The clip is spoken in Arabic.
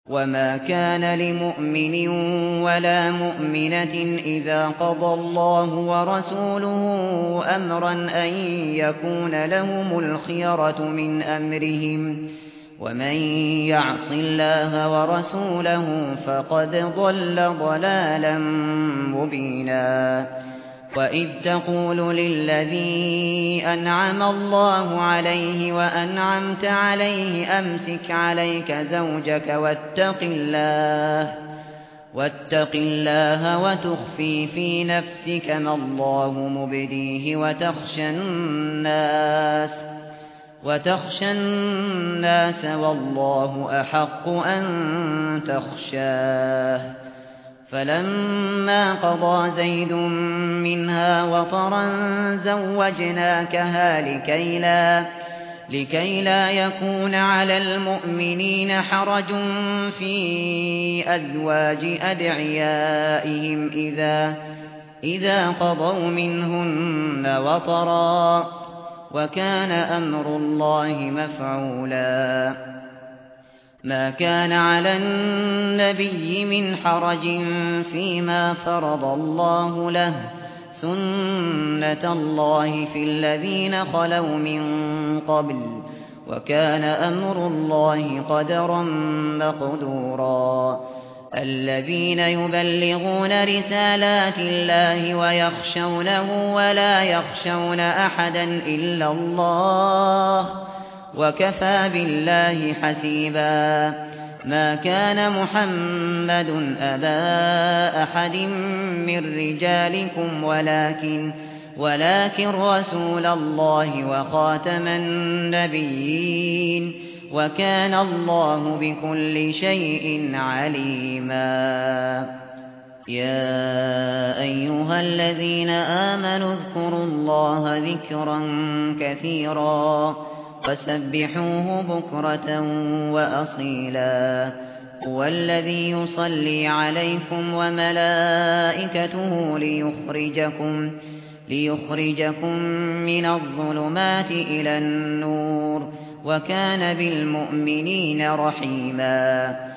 وما كان لمؤمن ولا مؤمنة إذا قضى الله ورسوله أمرا أن يكون لهم الخيرة من أمرهم ومن يعص الله ورسوله فقد ضل ضلالا مبينا وإذ تقول للذي أنعم الله عليه وأنعمت عليه أمسك عليك زوجك واتق الله وتخفي في نفسك ما الله مبديه وتخشى الناس والله أحق أن تخشاه فلما قضى زيد منها وطرا زوجناكها لكي لا يكون على المؤمنين حرج في أزواج أدعيائهم إذا قضوا منهن وطرا وكان أمر الله مفعولا ما كان على النبي من حرج فيما فرض الله له سنة الله في الذين خلوا من قبل وكان أمر الله قدرا مقدورا الذين يبلغون رسالات الله ويخشونه ولا يخشون أحدا إلا الله وكفى بالله حسيبا ما كان محمد أبا أحد من رجالكم ولكن رسول الله وخاتم النبيين وكان الله بكل شيء عليما يا أيها الذين آمنوا اذكروا الله ذكرا كثيرا وسبحوه بكرة وأصيلا هو الذي يصلي عليكم وملائكته ليخرجكم من الظلمات إلى النور وكان بالمؤمنين رحيما